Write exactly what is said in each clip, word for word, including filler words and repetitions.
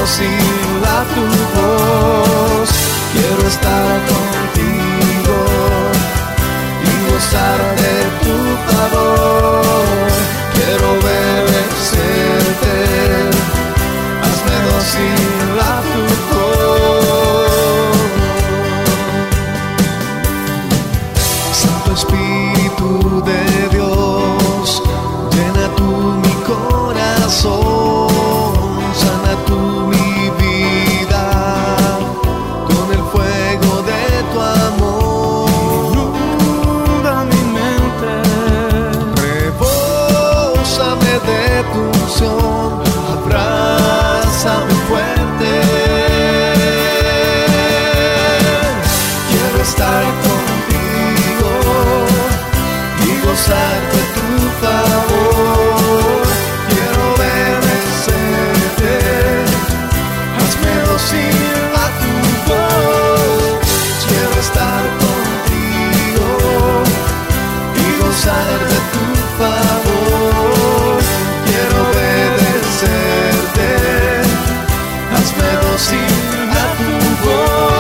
docil a tu voz. Quiero estar contigo y gozar de tu favor. Quiero obedecerte, hazme docil a tu voz. Santo Espíritu de Dios, llena tú mi corazón, sana tú mi vida con el fuego de tu amor. Inunda mi mente, rebósame de tu unción, abrázame fuerte. Quiero estar contigo y gozar de tu favor. Quiero obedecerte, hazme docil a tu voz. Quiero estar contigo y gozar de tu favor. Quiero obedecerte, hazme docil a tu voz.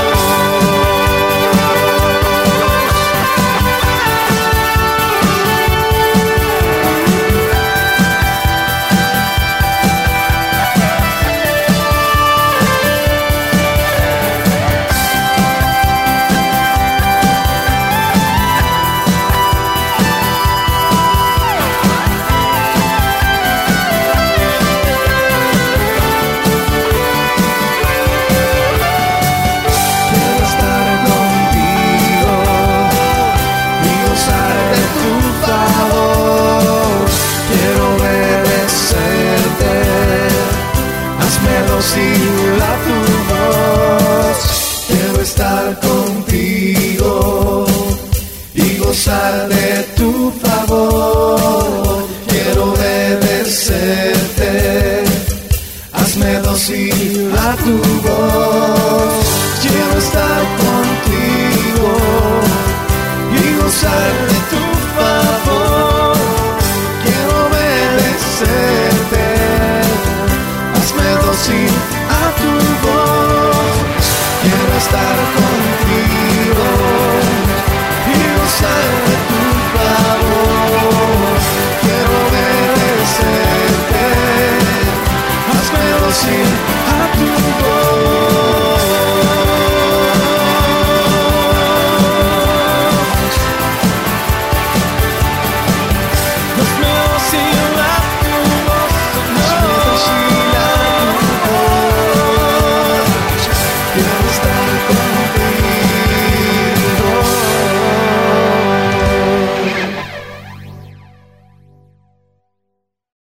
Docil a tu voz. Quiero estar contigo y gozar de tu favor. Quiero obedecerte, hazme docil a tu voz. Quiero estar contigo y gozar de tu favor. Quiero obedecerte, hazme docil a tu voz. Quiero estar contigo y gozar de tu favor. Quiero obedecerte, hazme docil a tu voz.